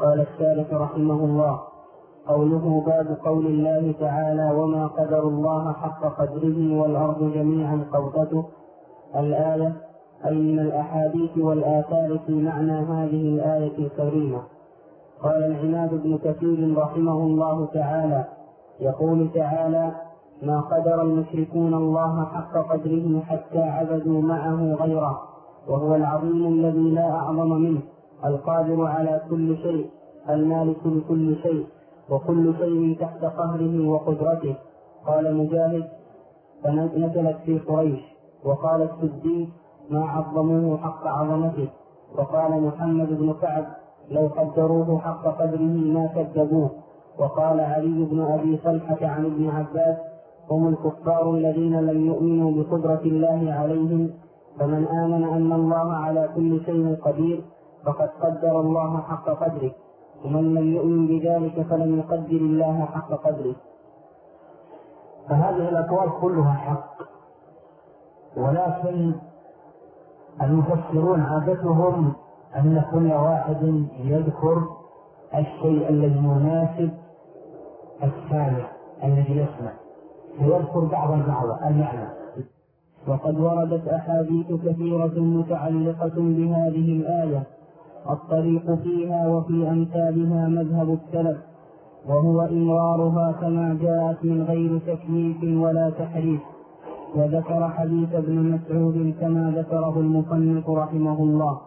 قال الثالث رحمه الله: قوله باب قول الله تعالى: وما قدر الله حق قدره والأرض جميعا قبضته. الآية أي من الأحاديث والآثار في معنى هذه الآية الكريمة. قال العماد بن كثير رحمه الله تعالى: يقول تعالى: ما قدر المشركون الله حق قدره حتى عبدوا معه غيره، وهو العظيم الذي لا أعظم منه، القادر على كل شيء، المالك لكل شيء، وكل شيء تحت قهره وقدرته. قال مجاهد: فنزلت في قريش. وقال السدي: ما عظموه حق عظمته. وقال محمد بن كعب: لو قدروه حق قدره ما كذبوه. وقال علي بن أبي طلحة عن ابن عباس: هم الكفار الذين لم يؤمنوا بقدرة الله عليهم، فمن آمن أن الله على كل شيء قدير فقد قدر الله حق قدره، ومن لم يؤمن بذلك فلم يقدر الله حق قدره. فهذه الأقوال كلها حق، ولكن المفسرون عادتهم أن كل واحد يذكر الشيء الذي يناسب السامع الذي يسمع، فيذكر بعض المعنى. وقد وردت أحاديث كثيرة متعلقة بهذه الآية، الطريق فيها وفي أمثالها مذهب السلف، وهو إمرارها كما جاءت من غير تكييف ولا تحريف. وذكر حديث ابن مسعود كما ذكره المصنف رحمه الله.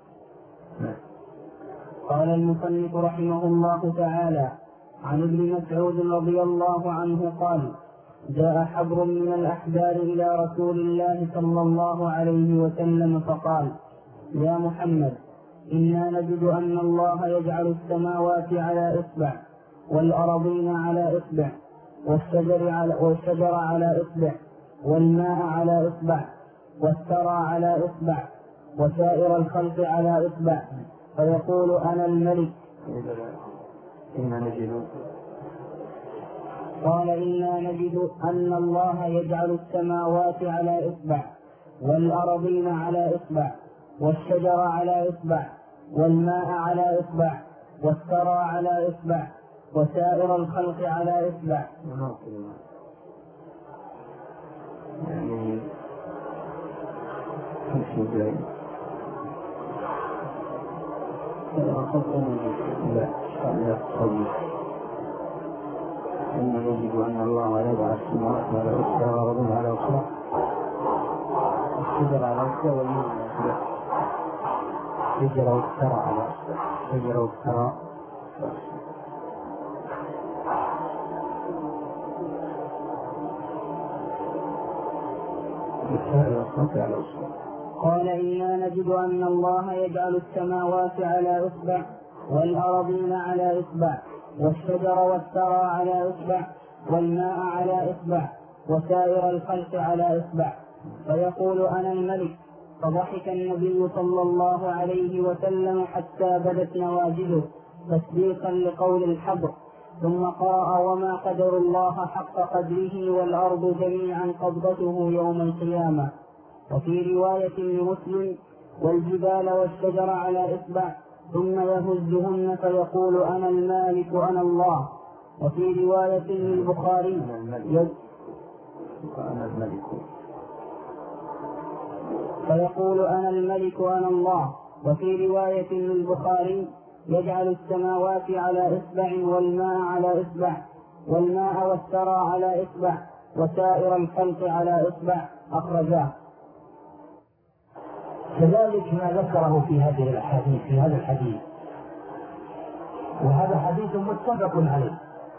قال المصنف رحمه الله تعالى: عن ابن مسعود رضي الله عنه قال: جاء حبر من الأحبار إلى رسول الله صلى الله عليه وسلم فقال: يا محمد، إنا نجد أن الله يجعل السماوات على إصبع، والأرضين على إصبع، والشجر على إصبع، والماء على إصبع، والثرى على إصبع، وسائر الخلق على إصبع، فيقول: أنا الملك. قال: إنا نجد أن الله يجعل السماوات على إصبع، والأرضين على إصبع، والشجر على إصبع، والماء على إصبع، والثرى على إصبع، وسائر الخلق على إصبع. يعني إن يجب أن الله يضع السماوات على أسرع والأرضين على أسرع، الشجر على أسرع، والماء على أسرع، الشجر والثرى على أسرع، الشجر والثرى على أسرع. قال: إنا نجد أن الله يجعل السماوات على إصبع، والأرضين على إصبع، والشجر والثرى على إصبع، والماء على إصبع، وسائر الخلق على إصبع، فيقول: أنا الملك. فضحك النبي صلى الله عليه وسلم حتى بدت نواجذه تصديقا لقول الحبر، ثم قرأ: وما قدر الله حق قدره والأرض جميعا قبضته يوم القيامة. وفي رواية لمسلم: والجبال والشجر على إصبع، ثم يهزهن فيقول: أنا المالك أنا الله. وفي رواية للبخاري: فيقول: أنا الملك أنا الله. وفي رواية للبخاري: يجعل السماوات على إصبع، والماء على إصبع، والماء والثرى على إصبع، وسائر الخلق على إصبع. أخرجاه. كذلك ما ذكره في هذه الأحاديث، في هذا الحديث، وهذا حديث متفق عليه،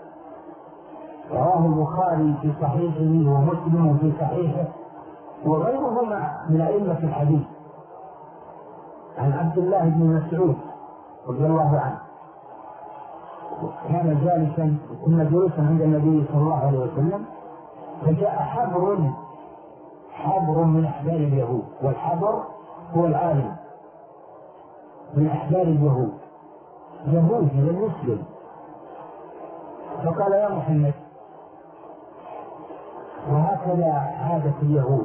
رواه البخاري في صحيحه ومسلم في صحيحه وغيرهما من أئمة الحديث، عن عبد الله بن مسعود رضي الله عنه، كان جالسا كنا جلوسا عند النبي صلى الله عليه وسلم، فجاء حبر من أحبار اليهود، والحبر هو العالم من أحبار اليهود، يهودي لم يسلم، فقال: يا محمد، وهكذا عادة اليهود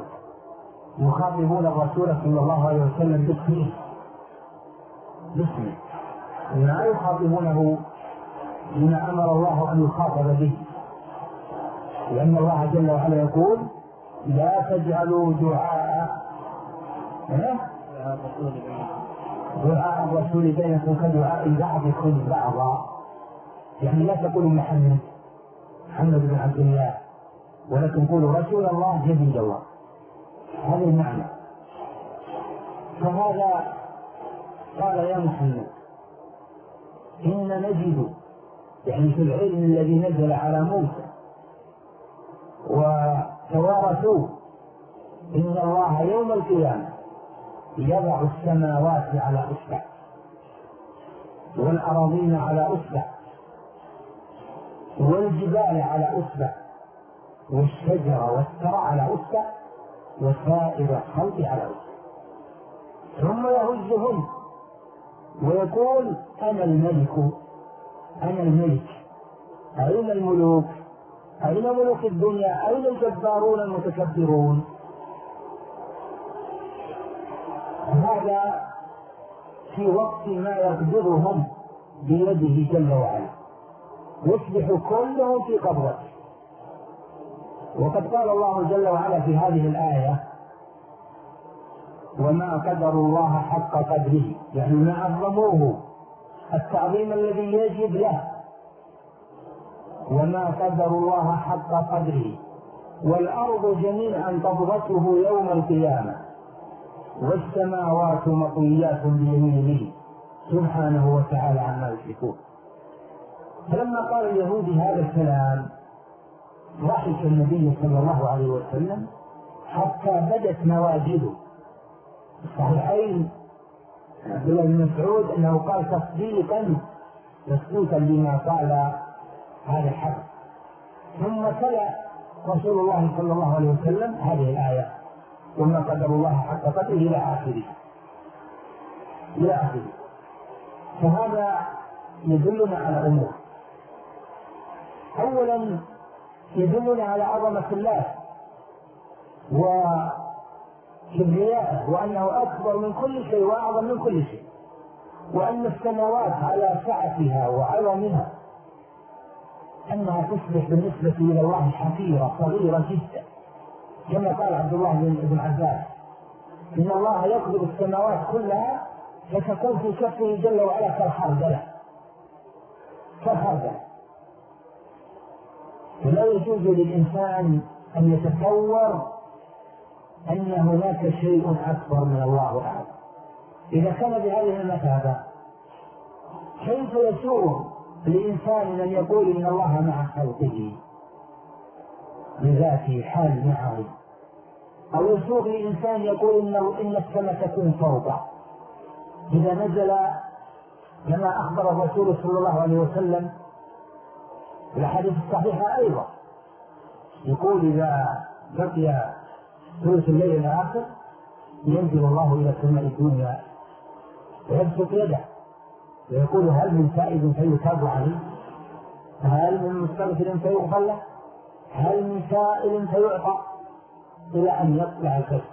يخاطبون الرسول صلى الله عليه وسلم باسمه، لا يخاطبونه بما أمر الله أن يخاطب به، لأن الله جل وعلا يقول لا تجعلوا دعاء الرسول بينكم كدعاء بعضكم بعضا، يعني لا تقولوا محمد بن عبد الله، ولكن قولوا رسول الله نبي الله. هذا المعنى. فهذا قال يا محمد إن نجد، يعني في العلم الذي نزل على موسى وتوارثوه، إن الله يوم القيامة يضع السماوات على أصبع والأراضين على أصبع والجبال على أصبع والشجر والثرى على أصبع وسائر الخلق على أصبع، ثم يهزهم ويقول أنا الملك أنا الملك. أين الملوك؟ أين ملوك الدنيا؟ أين الجبارون المتكبرون؟ هذا في وقت ما يقدرهم بيده جل وعلا، يصبح كلهم في قبضته. وقد قال الله جل وعلا في هذه الآية وما قدر الله حق قدره، يعني ما عظموه التعظيم الذي يجب له، وما قدر الله حق قدره والأرض جميعا قبضته يوم القيامة والسماوات مطويات بيمينه سبحانه وتعالى عما يشركون. فلما قال اليهود هذا الكلام ضحك النبي صلى الله عليه وسلم حتى بدت نواجذه. الصحيحين عبد الله بن مسعود انه قال تصديقا لما قال هذا الحق. ثم تلا رسول الله صلى الله عليه وسلم هذه الآية وما قدر الله حق قدره إلى آخره. فهذا يدلنا على أمور. أولا يدلنا على عظمة الله وكبريائه، وأنه أكبر من كل شيء وأعظم من كل شيء، وأن السماوات على سعتها وعظمها أنها تصبح بالنسبة إلى الله حقيرة صغيرة جدا، كما قال عبد الله بن عباس إن الله يقبض السماوات كلها فتكون في كفه جل وعلا كالخردلة. ولا يجوز للإنسان أن يتصور أن هناك شيء أكبر من الله أعلم. إذا كان بهذه المثابة كيف يسوغ لإنسان أن يقول إن الله مع خلقه بذاته حال معه، أو يسوغ لإنسان يقول إن السماء تكون فوقه؟ إذا نزل كما أخبر الرسول صلى الله عليه وسلم في الحديث الصحيحة أيضا يقول إذا بقي ثلث الليل الآخر ينزل الله إلى سماء الدنيا ويبسط يده ويقول هل من سائل فيتاب عليه؟ هل من مستغفر فيغفر له؟ هل من سائل فيعطى؟ إلى أن يطلع الكسر.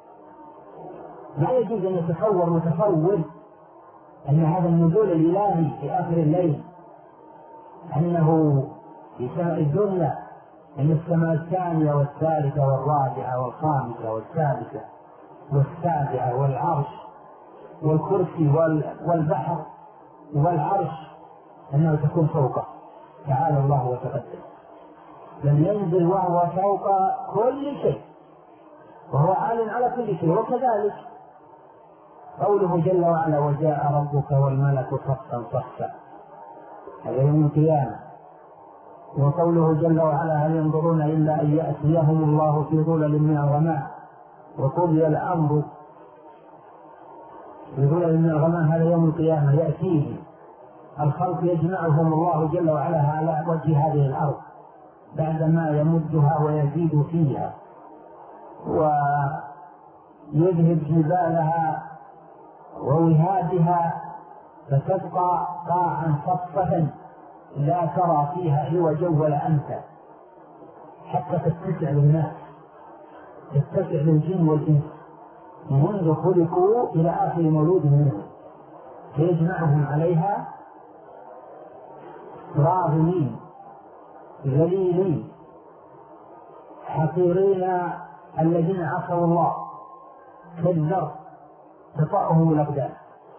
لا يجوز أن يتصور متصور أن هذا النزول الإلهي في آخر الليل أنه في سماء الدنيا، أن السماء الثانية والثالثة والرابعة والخامسة والسادسة والسابعة والعرش والكرسي والبحر والعرش أنه تكون فوقه تعالى الله وتقدم. لم ينزل وهو فوق كل شيء وهو عال على كل شيء. وكذلك قوله جل وعلا وجاء ربك والملك صفا صفا، هذا يوم القيامة. وقوله جل وعلا هل ينظرون إلا أن يأتيهم الله في ظلل من الغمام وقضي الأمر في ظلل من الغمام، هذا يوم القيامة يأتيه الخلق يجمعهم الله جل وعلا على وجه هذه الأرض بعدما يمدها ويزيد فيها ويذهب جبالها ووهادها فتبقى قاعا صفة لا ترى فيها عوجا ولا أمتا، حتى تتسع للناس، تتسع للجن والإنس منذ خلقوا إلى آخر مولود منهم. فيجمعهم عليها راغمين ذليلين حقيرين الذين عصوا الله كالذر تطأهم الأقدام.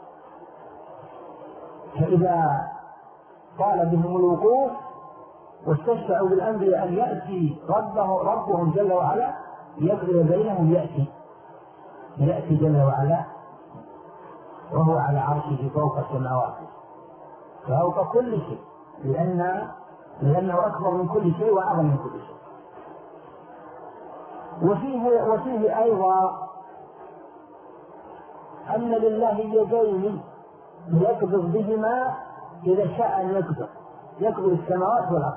فإذا طال بهم الوقوف واستشفعوا بالأنبياء أن يأتي ربهم جل وعلا يقضي بينهم، يأتي جل وعلا وهو على عرشه فوق السماوات فوق كل شيء، لأنه أكبر من كل شيء وأعظم من كل شيء. وفيه أيضا أن لله يدين يقبض بهما إذا شاء أن يقبض السماوات والأرض،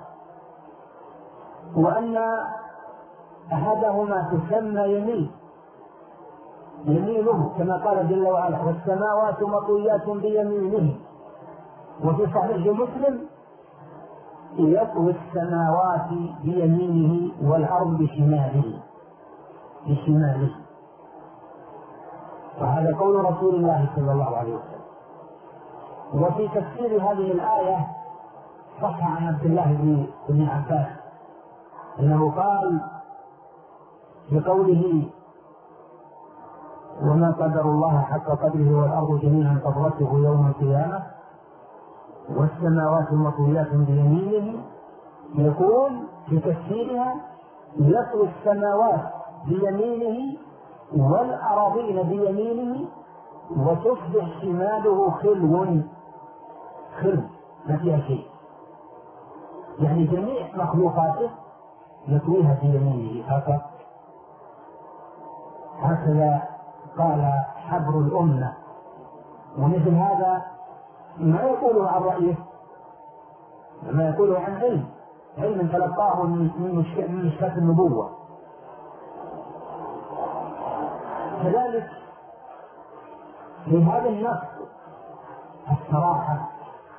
وأن أحدهما تسمى يمينه كما قال جل وعلا والسماوات مطويات بيمينه. وفي صحيح مسلم يطوي السماوات بيمينه والأرض بشماله. وهذا قول رسول الله صلى الله عليه وسلم. وفي تفسير هذه الآية صح عن عبد الله بن عباس أنه قال في قوله وما قدر الله حق قدره والأرض جميعا قبضته يوم القيامة والسماوات مطويات بيمينه، يقول في تفسيرها يطوي السماوات بيمينه والأراضين بيمينه وتصبح شماله خلو ما فيها شيء، يعني جميع مخلوقاته يطويها بيمينه فقط. هكذا قال حبر الأمة. ومثل هذا ما يقوله عن رأيه، ما يقوله عن علم تلقاه من مشكاة النبوة. كذلك في هذا النص الصراحة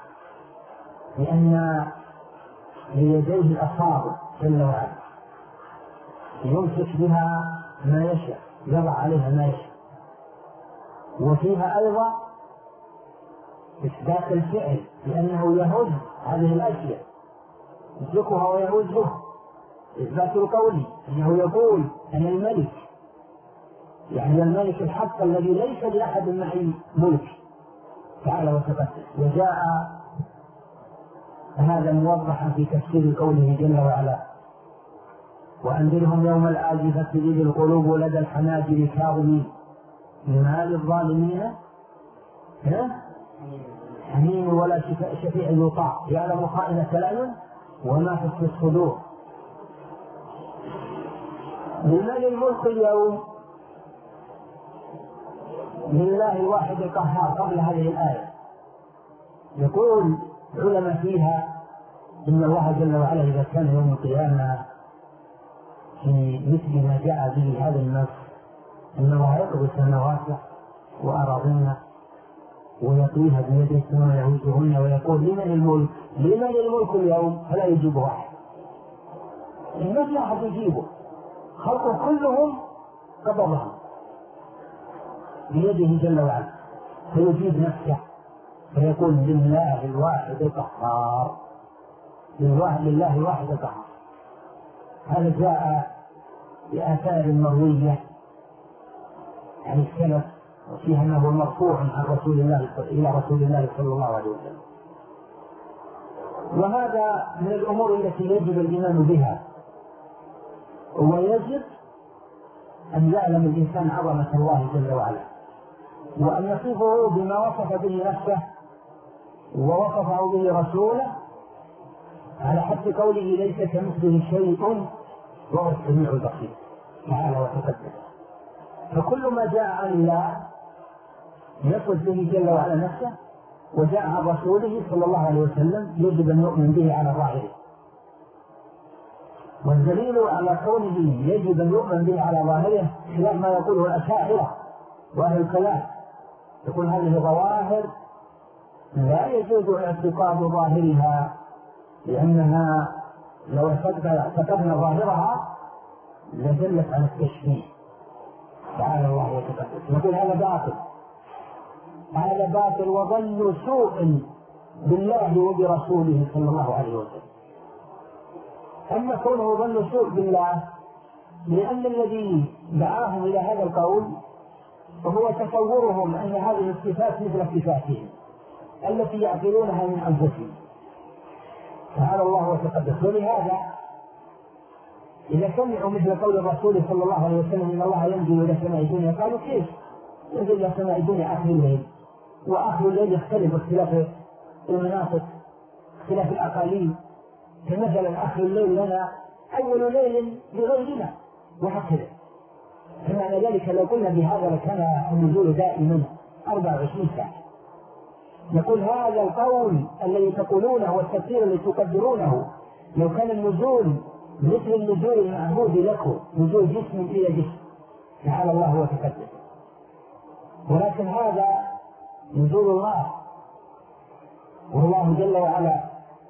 لأن ليديه الأصابع جل وعلا يمسك بها ما يشاء، يضع عليها ما يشاء. وفيها أيضا إثبات الفعل لأنه يهز هذه الأشياء يمسكها ويهزها. إثبات القول أنه يقول أنا الملك، يعني الملك الحق الذي ليس لأحد معي ملك تعالى وتقدس. وجاء هذا موضحا في تفسير قوله جل وعلا وأنذرهم يوم الآزفة إذ القلوب لدى الحناجر كاظمين ما للظالمين حميم ولا شفيع يطاع يعلم خائنة الأعين وما في الصدور. لمن الملك اليوم؟ لله الواحد القهار. قبل هذه الآية يقول العلماء فيها إن الله جل وعلا إذا كان يوم القيامة في مثل ما جاء به هذا النص إن الله يطوي السماوات وأراضينا ويطويها بيده ثم يهزهن ويقول لمن الملك؟ لمن الملك اليوم؟ فلا يجيبه أحد، ما في أحد يجيبه، خلقه كلهم قبضهم بيده جل وعلا. فيجيب نفسه فيقول لله الواحد القهار، لله الواحد القهار. هذا جاء بآثار مروية عن السلف وفيها أنه مرفوع عن رسول الله إلى رسول الله صلى الله عليه وسلم. وهذا من الأمور التي يجب الإيمان بها، ويجب أن يعلم الإنسان عظمة الله جل وعلا وأن يصفه بما وصف به نفسه ووصفه به رسوله على حد قوله ليس كمثله شيء وهو السميع البصير تعالى وتقدس. فكل ما جاء عن الله يصف به جل وعلا نفسه وجاء عن رسوله صلى الله عليه وسلم يجب أن نؤمن به على ظاهره. والدليل على كونه يجب أن يؤمن به على ظاهره خلاف ما يقوله الأشاعرة وأهل الكلام، يقول هذه ظواهر لا يجوز اعتقاد ظاهرها لأنها لو اعتقدنا ظاهرها لدلت على التشبيه تعالى الله وتقدس. نقول هذا باطل هذا باطل وظن سوء بالله وبرسوله صلى الله عليه وسلم. أما كونه ظن سوء بالله لأن الذي دعاهم إلى هذا القول وهو تصورهم أن هذه الصفات مثل صفاتهم التي يعقلونها من أنفسهم، تعالى الله وتقدس. ولهذا إذا سمعوا مثل قول الرسول صلى الله عليه وسلم إن الله ينزل إلى سماء الدنيا قالوا كيف ينزل إلى سماء الدنيا آخر الليل؟ وآخر الليل يختلف اختلاف المناطق اختلاف الأقاليم، فمثلا آخر الليل لنا أول ليل لغيرنا وهكذا. فمعنى ذلك لو قلنا بهذا لكان النزول دائما 24 ساعة. نقول هذا القول الذي تقولونه والتفسير الذي تقدرونه لو كان النزول مثل النزول المعهود لكم نزول جسم إلى جسم تعالى الله وتقدس، ولكن هذا نزول الله، والله جل وعلا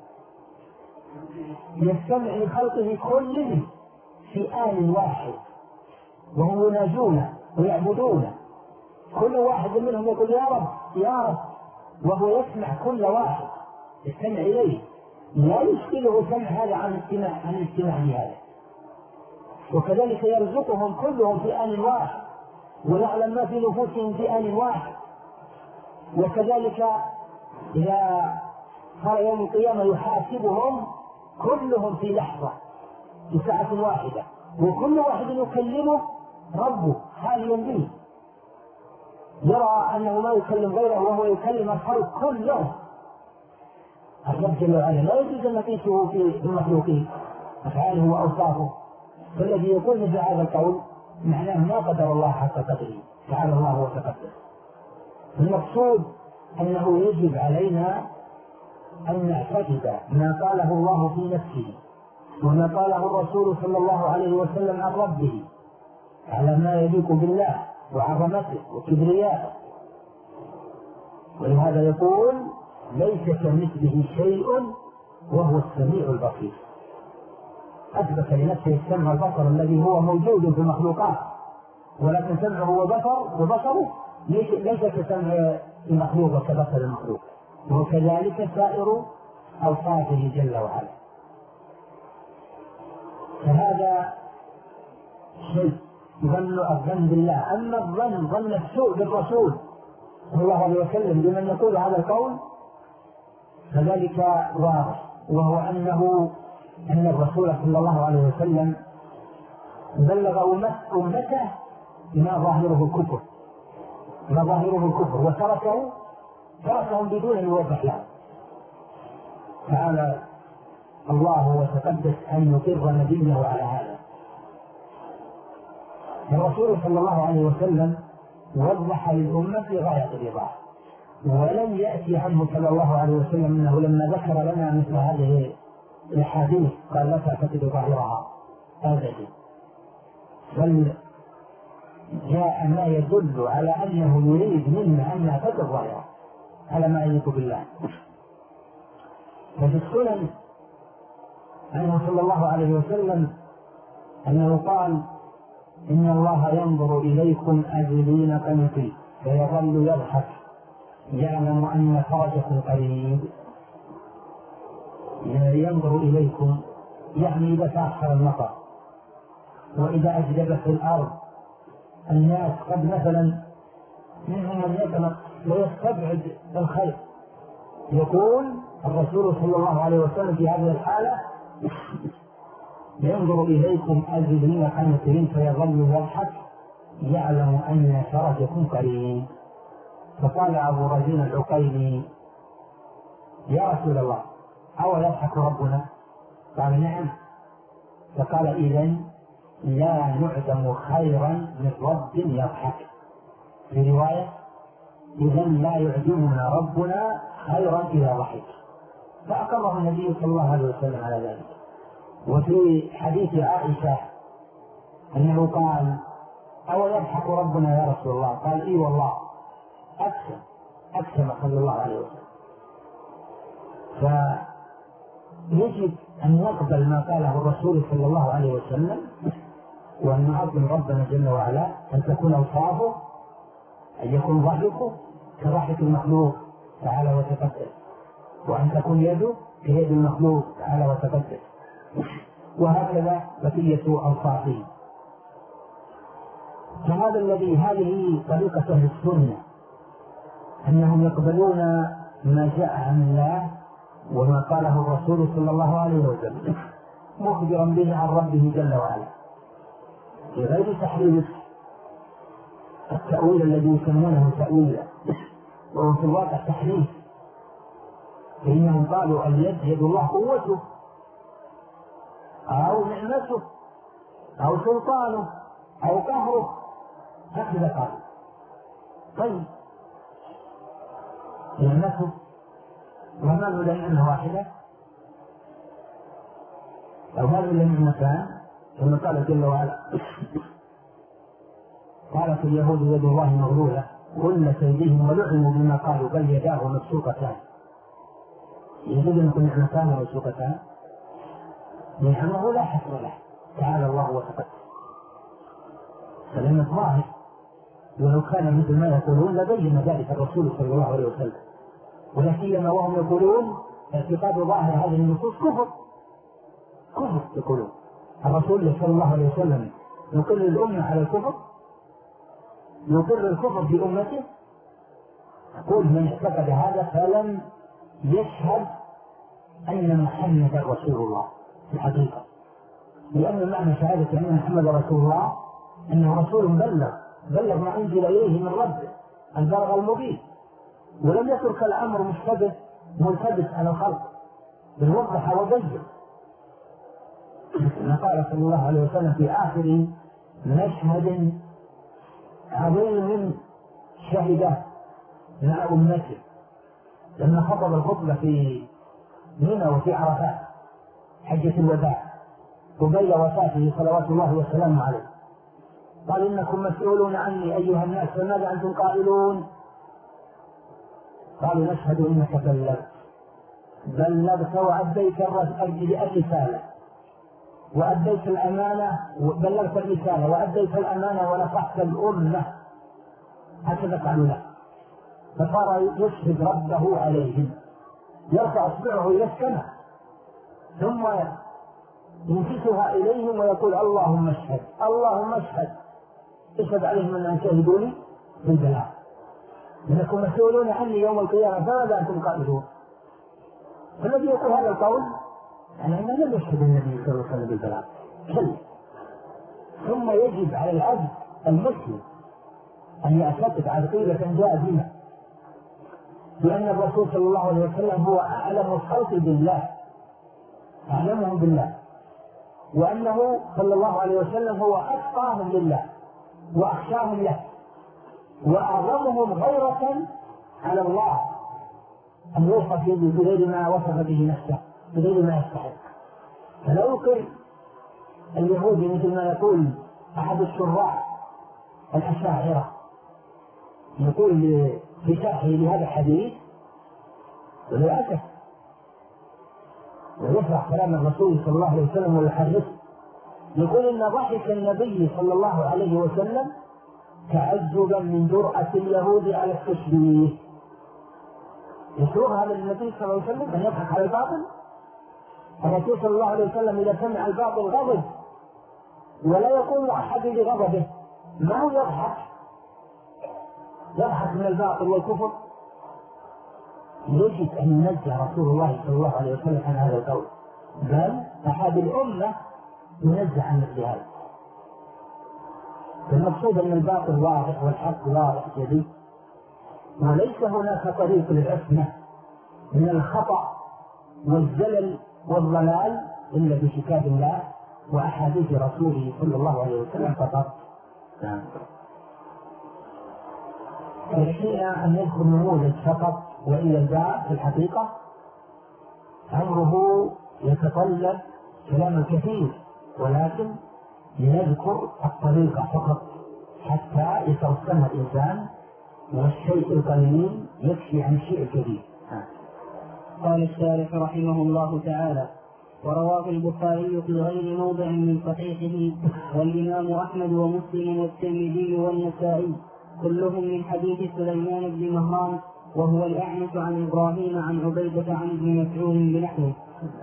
يستمع لخلقه كلهم في آن واحد وهم يناجون ويعبدون، كل واحد منهم يقول يا رب يا رب، وهو يسمع كل واحد يستمع إليه، لا يشكله سمع هذا عن الاستماع لهذا. وكذلك يرزقهم كلهم في آن واحد ويعلم ما في نفوسهم في آن واحد. وكذلك إذا صار يوم القيامة يحاسبهم كلهم في لحظة في ساعة واحدة، وكل واحد يكلمه ربه حاليا به، يرى أنه ما يكلم غيره وهو يكلم الخلق كلهم. الرب جل وعلا لا يجوز أن نقيسه في المخلوقين أفعاله وأوصافه، فالذي يقول مثل هذا القول معناه ما قدر الله حق قدره تعالى الله وتقدس. المقصود أنه يجب علينا أن نعتقد ما قاله الله في نفسه وما قاله الرسول صلى الله عليه وسلم عن ربه على ما يليق بالله وعظمته وكبرياته. ولهذا يقول ليس كمثله شيء وهو السميع البصير، أثبت لنفسه السمع والبصر الذي هو موجود في المخلوقات، ولكن سمعه وبصره ليس كسمع المخلوق وكبصر المخلوق، وكذلك سائر أوصافه جل وعلا. فهذا شيء الظن بالله. أما ظن السوء بالرسول صلى الله عليه وسلم بمن يقول هذا القول فذلك واضح، وهو أن الرسول صلى الله عليه وسلم بلغ أمته ما ظاهره الكفر وتركهم بدون أن يوضح له. تعالى الله وتقدس أن يقر نبيه على هذا. الرسول صلى الله عليه وسلم وضح للأمة في غاية الإيضاح، ولم يأتي عنه صلى الله عليه وسلم أنه لما ذكر لنا مثل هذه الحديث قال لا تعتقد ظاهرها أبدا، بل جاء ما يدل على أنه يريد منا أن نعتقد ظاهرها على ما يليق بالله. ففي السنن عنه صلى الله عليه وسلم أنه قال إن الله ينظر إليكم أذلين قنطي فيظل يضحك يعلم أن فرجكم قريب. ينظر إليكم يعني إذا تأخر المطر وإذا أجدبت الأرض الناس قد مثلا منهم من يقلق ويستبعد الخير، يقول الرسول صلى الله عليه وسلم في هذه الحالة ينظر إليكم أذلين قنطين فيظل يضحك يعلم أن فرجكم قريب. فقال أبو رزين العقيلي يا رسول الله أو يضحك ربنا؟ قال نعم. فقال إذن لا نعدم خيرا من رب يضحك. في رواية إذن لا يعدمنا ربنا خيرا إذا ضحك. فأقره النبي صلى الله عليه وسلم على ذلك. وفي حديث عائشة أنه قال أو يضحك ربنا يا رسول الله؟ قال إي والله أقسم صلى الله عليه وسلم. فيجب أن نقبل ما قاله الرسول صلى الله عليه وسلم وأن نعظم ربنا جل وعلا، أن تكون أوصافه، أن يكون ضحكه كراحة المخلوق تعالى وتقدس، وأن تكون يده كيد المخلوق تعالى وتقدس، وهكذا بقية أوصافه. فهذا هذه طريقة أهل السنة، أنهم يقبلون ما جاء عن الله وما قاله الرسول صلى الله عليه وسلم مخبرا به عن ربه جل وعلا، بغير تحريف التأويل الذي يسمونه تأويلا، وهو في الواقع تحريف، فإنهم قالوا اليد يد الله قوته أو نعمته أو سلطانه أو قهره، هكذا قالوا. طيب نعمته وما له نعمة واحدة أو ما له نعمتان، ثم قال جل وعلا قالت اليهود يد الله مغلولة غلت أيديهم ولعنوا بما قالوا بل يداه مبسوطتان. يجوز أن يكون نعمتان مبسوطتان؟ نعمه لا حصر له تعالى الله وتقدس، فلم الظاهر، ولو كان مثل ما يقولون لبين ذلك الرسول صلى الله عليه وسلم، ولا سيما وهم يقولون اعتقاد ظاهر هذه النصوص كفر يقولون. الرسول صلى الله عليه وسلم يقر الأمة على الكفر، يقر الكفر في أمته. يقول من اعتقد هذا فلم يشهد أن محمد رسول الله في الحقيقة، لأن معنى شهادة أن محمد رسول الله أنه رسول بلغ ما أنزل إليه من ربه البلاغ المبين، ولم يترك الأمر ملتبس على الخلق، بل وضح وبين. كما قال صلى الله عليه وسلم في آخر مشهد عظيم شهده مع أمته لما خطب الخطبة في منى وفي عرفات حجة الوداع قبيل وفاته صلوات الله وسلامه عليه، قال إنكم مسؤولون عني أيها الناس، فماذا أنتم قائلون؟ قالوا نشهد إنك بلغت وأديت الرسالة وأديت الأمانة، بلغت الرسالة وأديت الأمانة ونصحت الأمة، هكذا قالوا له. فصار يشهد ربه عليهم، يرفع اصبعه إلى السماء ثم ينكسها إليهم ويقول اللهم اشهد اللهم اشهد، اشهد عليهم أن شهدوني بالبلاغ، إنكم مسؤولون عني يوم القيامة فماذا أنتم قائلون؟ فالذي يقول هذا القول يعني أنه لم يشهد النبي صلى الله عليه وسلم بالبلاغ. ثم يجب على العبد المسلم أن يعتقد عقيدة جاء بها بأن الرسول صلى الله عليه وسلم هو أعلم الخلق بالله، أعلمهم بالله، وأنه صلى الله عليه وسلم هو أتقاهم لله وأخشاهم له وأعظمهم غيرة على الله، أن يوصف بغير ما وصف به نفسه بغير ما يستحق. فلو يقر اليهودي مثل ما يقول أحد الشراح الأشاعرة يقول في شرحه لهذا الحديث وللأسف ويفرح كلام الرسول صلى الله عليه وسلم ويحرصه، يقول إن ضحك النبي صلى الله عليه وسلم تعجبا من جرأة اليهود على التشبيه. يسوغ هذا النبي صلى الله عليه وسلم أن يضحك على الباطل؟ الرسول صلى الله عليه وسلم إذا سمع الباطل غضب ولا يقوم أحد بغضبه، ما هو يضحك من الباطل والكفر. يجب أن ينزه رسول الله صلى الله عليه وسلم عن هذا القول، بل أحد الأمة ينزه عن مثل هذا. المقصود أن الباطل واضح والحق واضح جديد، وليس هناك طريق للعصمة من الخطأ والزلل والضلال إلا بكتاب الله وأحاديث رسوله صلى الله عليه وسلم فقط. يكفينا أن نذكر نموذج فقط، وإلا الباء في الحقيقة أمره يتطلب كلام كثير، ولكن لنذكر الطريقة فقط حتى يتوسم الإنسان، والشيء القليل يكفي عن الشيء الكبير. قال الشارح رحمه الله تعالى: ورواه البخاري في غير موضع من صحيحه، والإمام أحمد ومسلم والترمذي والنسائي كلهم من حديث سليمان بن مهران وهو الأعمش عن إبراهيم عن عبيدة عن ابن مسعود بنحوه.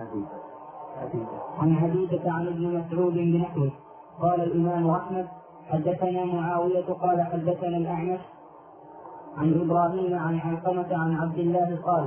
عن عبيدة عن ابن مسعود بنحوه. قال الإمام أحمد حدثنا معاوية قال حدثنا الأعمش عن إبراهيم عن علقمة عن عبد الله قال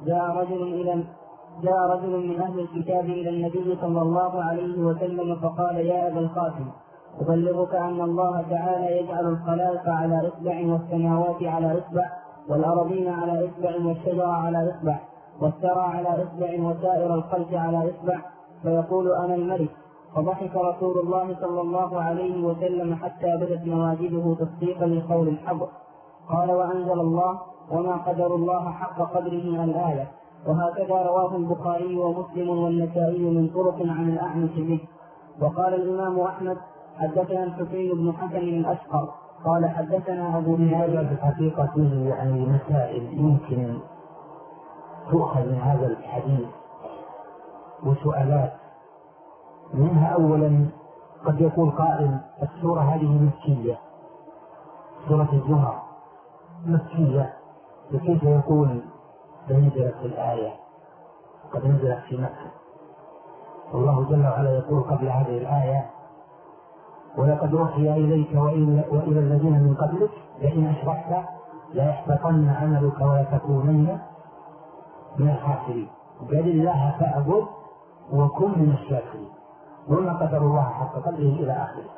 جاء رجل من أهل الكتاب إلى النبي صلى الله عليه وسلم فقال يا أبا القاسم أبلغك أن الله تعالى يجعل الخلائق على إصبع والسماوات على إصبع والأرضين على إصبع والشجر على إصبع والثرى على إصبع وسائر الخلق على إصبع فيقول أنا الملك. فضحك رسول الله صلى الله عليه وسلم حتى بدت نواجذه تصديقا لقول الحبر. قال وأنزل الله وما قدر الله حق قدره الآية. وهكذا رواه البخاري ومسلم والنسائي من طرق عن الأعمش به. وقال الإمام أحمد حدثنا الحسين بن حسن الأشقر قال حدثنا أبو هذا في الحقيقة يعني مسائل يمكن تؤخذ من هذا الحديث وسؤالات. منها أولا قد يقول قائل السورة هذه مكية، سورة الزمر مكية، فكيف يقول نزلت الآية قد نزلت في مكة؟ والله جل وعلا يقول قبل هذه الآية ولقد أوحي إليك وإلى الذين من قبلك لئن أشركت ليحبطن عملك ولتكونن من الخاسرين. بل الله فاعبد وكن من الشاكرين وما قدر الله حق قدره إلى آخره.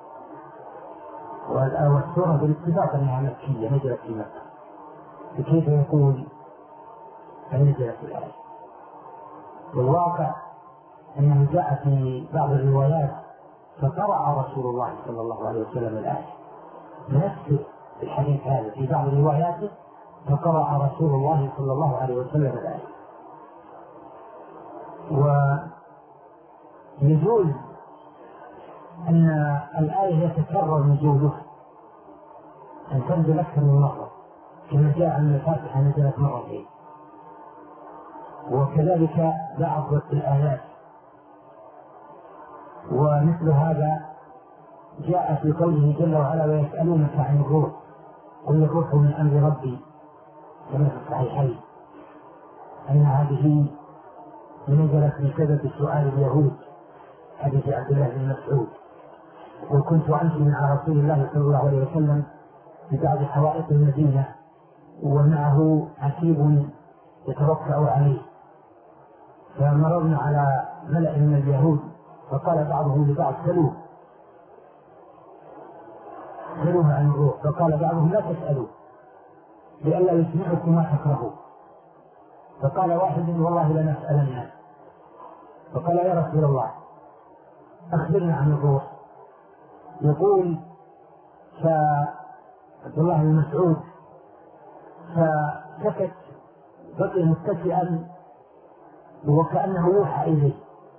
والسورة بالاتفاق أنها مكية نزلت في مكة، فكيف يقول نزلت الآية؟ والواقع أنه جاء في بعض الروايات فقرأ رسول الله صلى الله عليه وسلم الآية، نفس الحديث هذا في بعض رواياته فقرأ رسول الله صلى الله عليه وسلم الآية. ويجوز أن الآية يتكرر نزولها، أن تنزل أكثر من مرة، كما جاء أن الفاتحة نزلت مرتين، وكذلك بعض الآيات. ومثل هذا جاء في قوله جل وعلا ويسألونك عن الروح قل الروح من أمر ربي، كما في الصحيحين أن هذه نزلت بسبب سؤال اليهود حديث عبد الله بن مسعود وكنت أمشي مع رسول الله صلى الله عليه وسلم في بعض حوائط المدينة ومعه عتيب يتوقع عليه، فمررنا على ملأ من اليهود فقال بعضهم لبعض سلوه عن الروح، فقال بعضهم لا تسألوا لئلا يسمعكم ما تكرهوا، فقال واحد والله لنسألن، فقال يا رسول الله أخبرنا عن الروح. يقول فعبد الله بن مسعود فسكت بقي متكئا وكأنه يوحى إليه،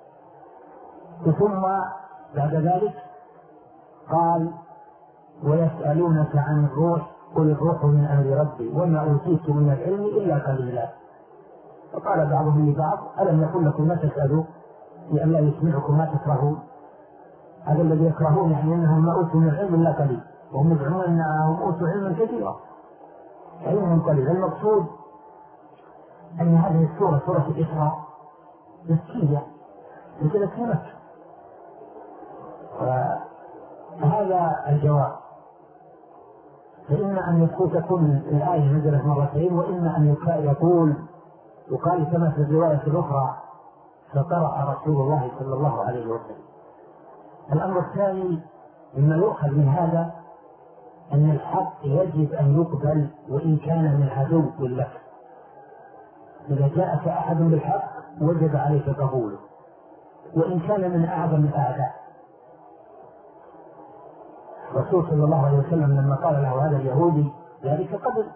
ثم بعد ذلك قال ويسألونك عن الروح قل الروح من أمر ربي وما أوتيت من العلم إلا قليلا. فقال بعضهم لبعض ألم يقل لكم ما تسألوا لئلا يسمعكم ما تكرهون؟ هذا الذي يكرهون يعني أنهم ما أوتوا من العلم إلا قليل، وهم يزعمون أنهم أوتوا علما كثيرا علم قليل. المقصود أن هذه السورة سورة الإسراء مكية نزلت في مكة، وهذا الجواب. فإما أن تكون الآية نزلت مرتين، وإما أن يقال كما في الرواية الأخرى فقرأ رسول الله صلى الله عليه وسلم. الأمر الثاني مما يؤخذ من هذا أن الحق يجب أن يقبل وإن كان من عدو لك. إذا جاءك أحد بالحق وجب عليك قبوله وإن كان من أعظم الأعداء. الرسول صلى الله عليه وسلم لما قال له هذا اليهودي ذلك قبل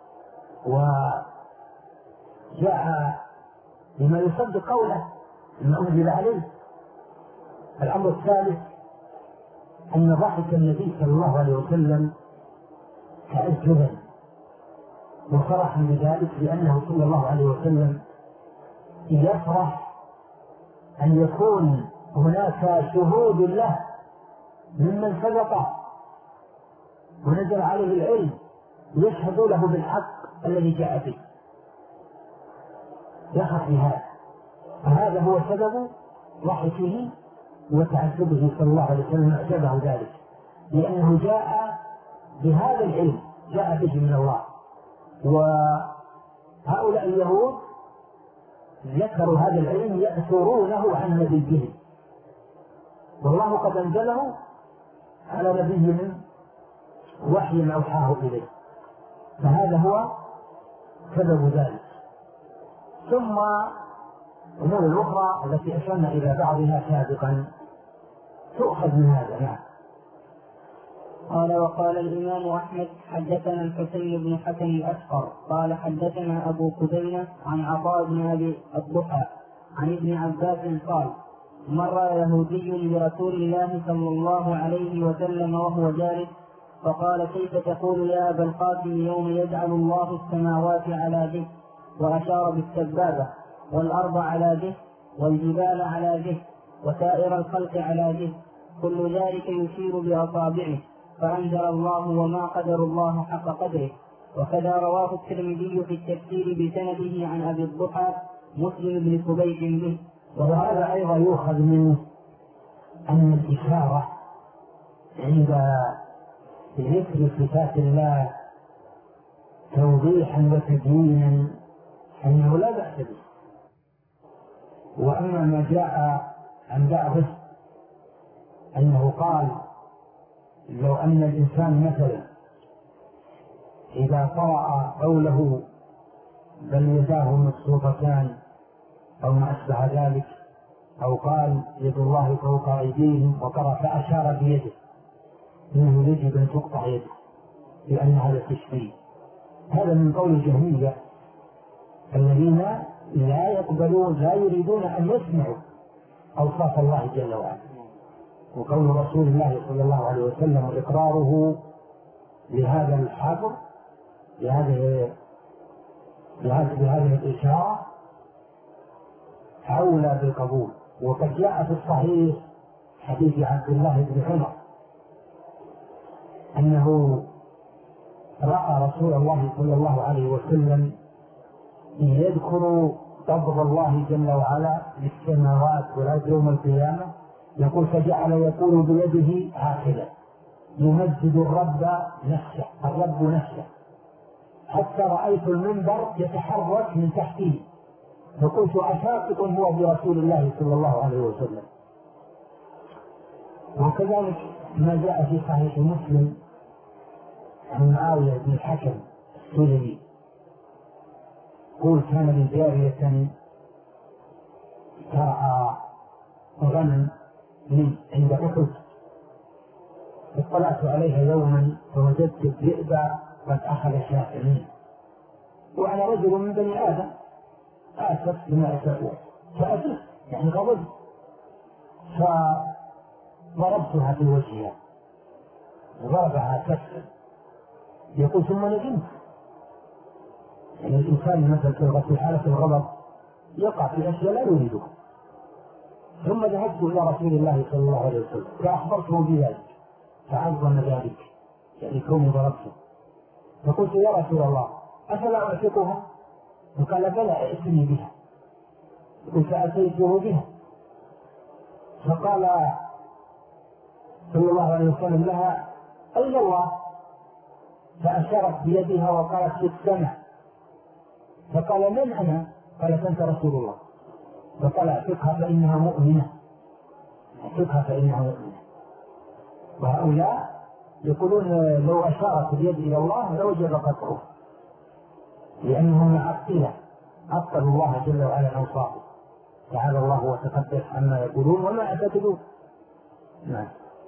وجاء بما يصدق قوله ما أنزل عليه. الأمر الثالث أن ضحك النبي صلى الله عليه وسلم تأجبا وفرحا بذلك، لأنه صلى الله عليه وسلم يفرح أن يكون هناك شهود له ممن سبقه ونزل عليه العلم يشهد له بالحق الذي جاء به، يخف بهذا. فهذا هو سبب ضحكه وتعجبه صلى الله عليه وسلم، أعجبه ذلك لأنه جاء بهذا العلم، جاء به من الله. وهؤلاء اليهود ذكروا هذا العلم يأثرونه عن نبيهم، والله قد أنزله على نبيهم وحي أوحاه إليه، فهذا هو سبب ذلك. ثم الأمور الأخرى التي أشرنا إلى بعضها سابقا تؤخذ من هذا. نعم. قال وقال الإمام أحمد حدثنا الحسين بن حكم الأشقر قال حدثنا أبو خزيمة عن عطاء بن أبي الضحى عن ابن عباس قال مر يهودي برسول الله صلى الله عليه وسلم وهو جالس فقال كيف تقول يا أبا القاسم يوم يجعل الله السماوات على به، وأشار بالسبابة، والأرض على به، والجبال على به، وسائر الخلق على به، كل ذلك يشير بأصابعه، فأنزل الله وما قدر الله حق قدره. وكذا رواه الترمذي في التفسير بسنده عن أبي الضحى مسلم بن صبيح به. وهذا أيضا يؤخذ منه أن الإشارة عند ذكر صفات الله توضيحا وتبيينا أنه لا بأس به. وأما ما جاء عن بعضه أنه قال لو أن الإنسان مثلا إذا قرأ قوله بل يداه مبسوطتان أو ما أشبه ذلك، أو قال يد الله فوق أيديهم وقرأ فأشار بيده، إنه يجب أن تقطع يده لأن هذا تشبيه. هذا من قول الجهمية الذين لا يقبلون لا يريدون أن يسمعوا أوصاف الله جل وعلا. وقول رسول الله صلى الله عليه وسلم وإقراره لهذا الحظر بهذه الإشارة أولى بالقبول. وقد جاء في الصحيح حديث عبد الله بن عمر أنه رأى رسول الله صلى الله عليه وسلم يذكر قبض الله جل وعلا للسماوات والأرض يوم القيامة، يقول فجعل يقول بيده هكذا يمجد الرب نفسه حتى رأيت المنبر يتحرك من تحته، فقلت أشاقق هو برسول الله صلى الله عليه وسلم. وكذلك ما جاء في صحيح مسلم عن معاوية بن الحكم السلمي قل كان من جارية ترعى غنم من عند أحد، اطلعت عليها يوما فوجدت الذئب قد أخذ شاة منه، وأنا رجل من بني آدم آسف بما أسأله فأسف يعني غضب، فضربتها في وجهها وضربها كسر. يقول ثم ندمت، يعني الإنسان مثلا في حالة الغضب يقع في أشياء لا يريدها. ثم ذهبت إلى رسول الله صلى الله عليه وسلم فأخبرته بذلك فعظم ذلك يعني كوني ضربته، فقلت يا رسول الله أفلا أعتقها؟ فقال بلى ائتني بها. قلت فأتيته بها، فقال صلى الله عليه وسلم لها أين الله؟ فأشارت بيدها وقالت في السماء. فقال من أنا؟ قالت أنت رسول الله. فقال اعتقها فإنها مؤمنة، اعتقها فإنها مؤمنة. وهؤلاء يقولون لو أشارت اليد إلى الله لوجب قطعه، لأنهم معطلة عطلوا الله جل وعلا أوصافه تعالى الله وتقدس عما يقولون وما يعتقدون. نعم.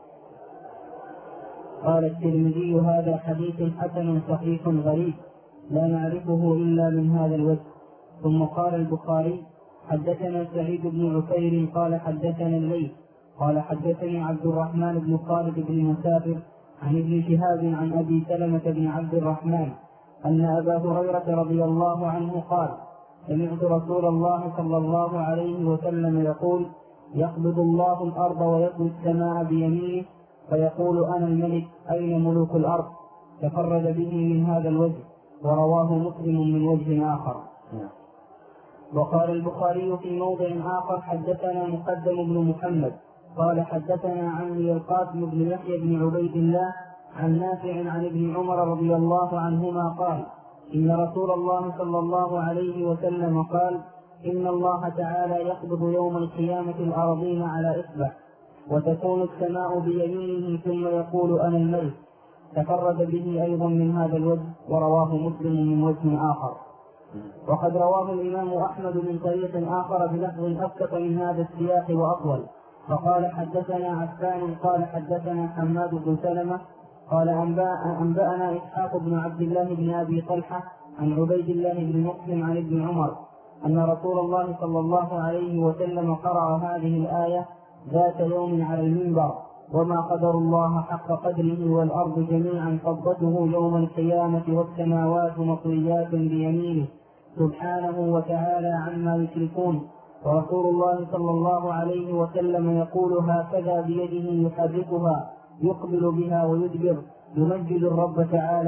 قال الترمذي هذا حديث حسن صحيح غريب لا نعرفه إلا من هذا الوجه. ثم قال البخاري حدثنا سعيد بن عكير قال حدثنا الليث قال حدثني عبد الرحمن بن خالد بن مسافر عن ابن شهاب عن أبي سلمة بن عبد الرحمن أن أبا هريرة رضي الله عنه قال سمعت رسول الله صلى الله عليه وسلم يقول يقبض الله الأرض ويطوي السماء بيمينه فيقول أنا الملك أين ملوك الأرض؟ تفرد به من هذا الوجه، ورواه مسلم من وجه آخر. وقال البخاري في موضع آخر: حدثنا مقدم بن محمد قال حدثنا عمي القاسم بن يحيى بن عبيد الله عن نافع عن ابن عمر رضي الله عنهما قال: إن رسول الله صلى الله عليه وسلم قال: إن الله تعالى يقبض يوم القيامة الأرضين على إصبع، وتكون السماء بيمينه ثم يقول: أنا الملك. تفرد به أيضا من هذا الوجه، ورواه مسلم من وجه آخر. وقد رواه الإمام أحمد من طريق آخر بلفظ أبسط من هذا السياق وأطول، فقال: حدثنا عفان قال حدثنا حماد بن سلمة قال أنبأنا إسحاق بن عبد الله بن أبي طلحة عن عبيد الله بن مسلم عن ابن عمر أن رسول الله صلى الله عليه وسلم قرأ هذه الآية ذات يوم على المنبر: وما قدر الله حق قدره والأرض جميعا قبضته يوم القيامة والسماوات مطويات بيمينه سبحانه وتعالى عما يشركون. ورسول الله صلى الله عليه وسلم يقول هكذا بيده يحركها يقبل بها ويدبر: يمجد الرب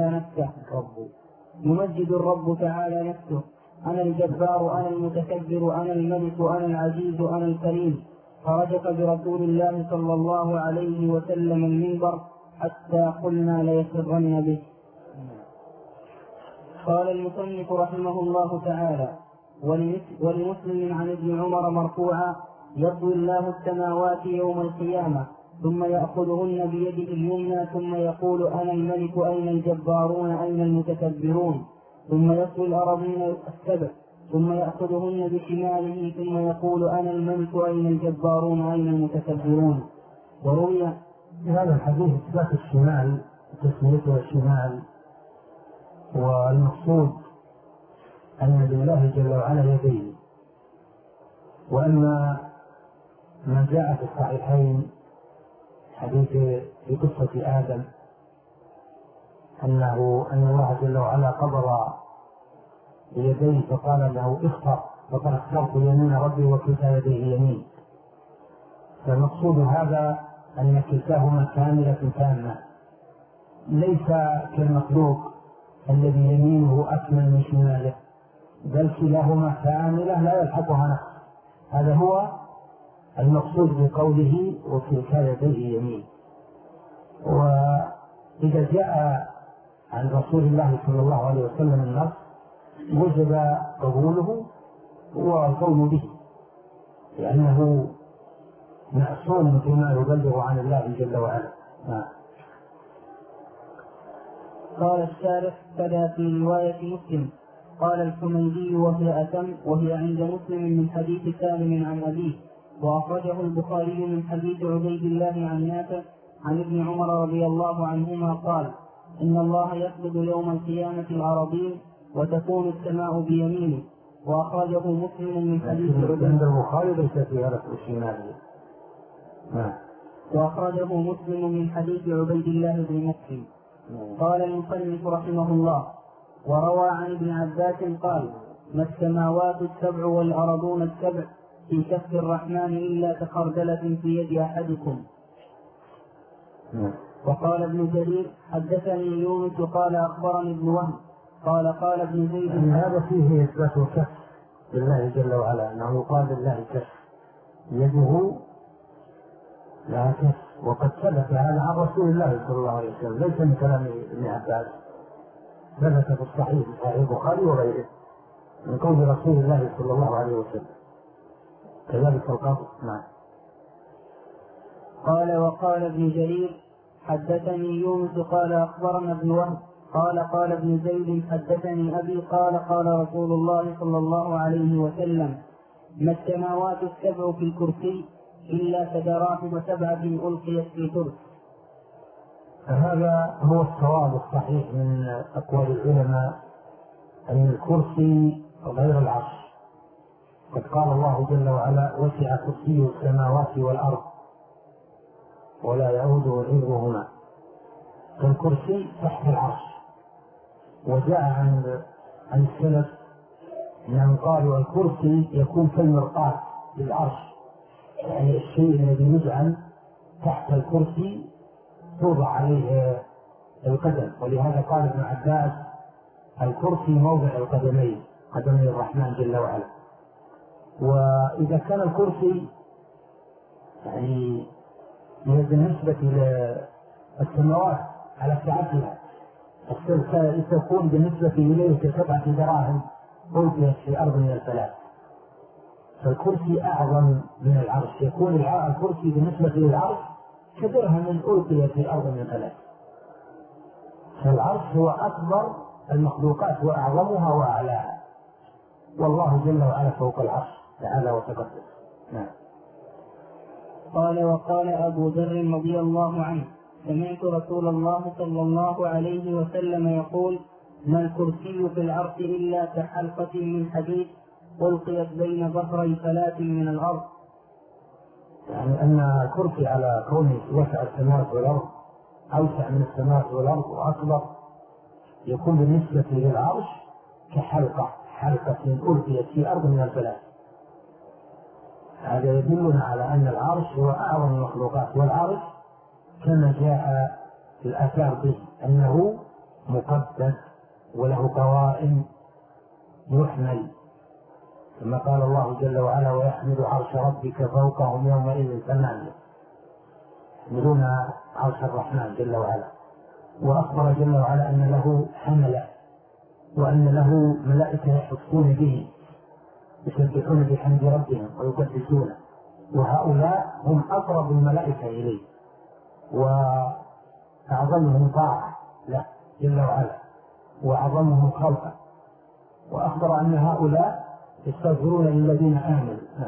تعالى نفسه أنا الجبار أنا المتكبر أنا الملك أنا العزيز أنا الكريم. فرجف برسول الله صلى الله عليه وسلم المنبر حتى قلنا ليسرن به. قال المصنف رحمه الله تعالى: ولمسلم عن ابن عمر مرفوعا: يطوي الله السماوات يوم القيامة ثم يأخذهن بيده اليمنى ثم يقول: أنا الملك أين الجبارون أين المتكبرون. ثم يطوي الأرضين السبع ثم يأخذهن بشماله ثم يقول: أنا الملك أين الجبارون أين المتكبرون. وروي هذا الحديث إثبات الشمال تسميته الشمال، والمقصود أن لله جل وعلا يدين، وأن ما جاء في الصحيحين حديث في قصة آدم أن الله جل وعلا قبض بيديه فقال له: اختر، فقد اخترت يمين ربي وكلتا يديه يمين. فالمقصود هذا أن كلتاهما كاملة تامة، ليس كالمخلوق الذي يمينه أكمل من شماله، بل كلاهما كاملة لا يلحقها نقص. هذا هو المقصود بقوله وكلتا يديه يمين. وإذا جاء عن رسول الله صلى الله عليه وسلم النص وجب قبوله والقول به، لأنه معصوم فيما يبلغ عن الله جل وعلا. قال الشارح: كذا في رواية مسلم. قال الحميدي وهي أتم، وهي عند مسلم من حديث سالم عن أبيه، وأخرجه البخاري من حديث عبيد الله عن نافع عن ابن عمر رضي الله عنهما قال: إن الله يقبض يوم القيامة الأراضين وتكون السماء بيمينه. وأخرجه مسلم من حديث عند البخاري ليس فيها رفع الشمال. وأخرجه مسلم من حديث عبيد الله بن مسلم. قال المصنف رحمه الله: وروى عن ابن عباس قال: ما السماوات السبع والأرضون السبع في كف الرحمن إلا كخردلة في يد أحدكم. وقال ابن جرير: حدثني يونس قال أخبرني ابن وهب قال ابن زيد. هذا فيه إثبات الكف لله جل وعلا، أنه قال لله كف، يده لا كف، وقد ثبت هذا عن رسول الله صلى الله عليه وسلم، ليس من كلام ابن عباس، ثبت في الصحيح في صحيح البخاري وغيره من قول رسول الله صلى الله عليه وسلم. كذلك القبض. قال وقال ابن جرير: حدثني يونس قال أخبرنا ابن وهب قال ابن زيد: حدثني أبي قال رسول الله صلى الله عليه وسلم: ما السماوات السبع في الكرسي إلا كدراهم سبعة ألقيت في ترس. هذا هو الصواب الصحيح من أقوال العلماء، أن الكرسي غير العرش. قد قال الله جل وعلا: وسع كرسيه السماوات والأرض ولا يؤوده حفظهما. فالكرسي تحت العرش. وجاء عن السلف أنهم قالوا الكرسي يكون كالمرآة للعرش، يعني الشيء الذي يجعل تحت الكرسي توضع عليه القدم. ولهذا قال ابن عباس الكرسي موضع القدمين، قدمي الرحمن جل وعلا. وإذا كان الكرسي يعني بالنسبة للسماوات على سعتها تكون بالنسبة إليه ك7 دراهم ألقيت في أرض من الفلاة، فالكرسي أعظم من العرش، يكون الكرسي بالنسبة للعرش كدرهم ألقي في أرض من الفلاة. فالعرش هو أكبر المخلوقات وأعظمها وأعلاها، والله جل وعلا فوق العرش تعالى وتقدس. نعم. قال وقال أبو ذر رضي الله عنه سمعت رسول الله صلى الله عليه وسلم يقول ما الكرسي في العرش إلا كحلقة من حديد ألقيت بين ظهري فلاة من الأرض. يعني أن الكرسي على كونه وسع السماوات والأرض أوسع من السماوات والأرض وأكبر، يكون بالنسبة للعرش كحلقة ألقيت في أرض من الفلاة. هذا يدلنا على أن العرش هو أعظم المخلوقات، والعرش كما جاء في الآثار به أنه مقدس وله قوائم يحمل، كما قال الله جل وعلا ويحمل عرش ربك فوقهم يومئذ 8 يحملون عرش الرحمن جل وعلا. وأخبر جل وعلا أن له حملة وأن له ملائكة يحفون به يسبحون بحمد ربهم ويقدسونه، وهؤلاء هم أقرب الملائكة إليه وأعظمهم طاعة له جل وعلا وأعظمهم خلقا. وأخبر أن هؤلاء يستغفرون للذين آمنوا.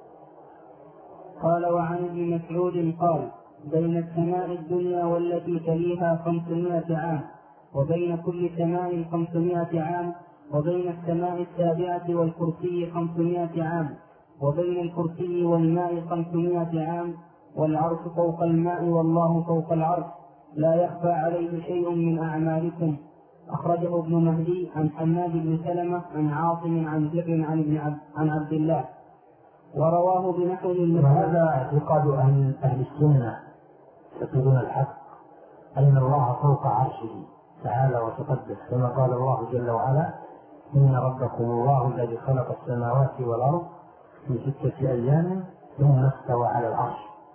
قال وعن ابن مسعود قال بين السماء الدنيا والتي تليها 500 عام، وبين كل سماء 500 عام، وبين السماء السابعة والكرسي 500 عام، وبين الكرسي والماء 500 عام، والعرش فوق الماء والله فوق العرش لا يخفى عليه شيء من أعمالكم. أخرجه ابن مهدي عن حماد بن سلمة عن عاصم عن زر عن عبد الله، ورواه بنحو وهذا اعتقاد أهل السنة يقولون الحق أن الله فوق عرشه تعالى وتقدس، كما قال الله جل وعلا إن ربكم الله الذي خلق السماوات والأرض في 6 أيام ثم استوى على العرش،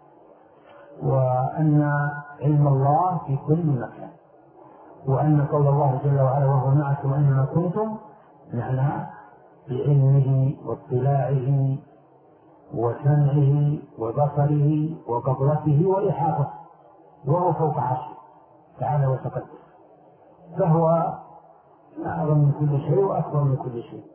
وأن علم الله في كل مكان، وأن قول الله جل وعلا وهو معكم أينما كنتم معناه بعلمه واطلاعه وسمعه وبصره وقدرته وإحاطته، وهو فوق عرشه تعالى وتقدس، فهو أعظم من كل شيء وأكبر من كل شيء.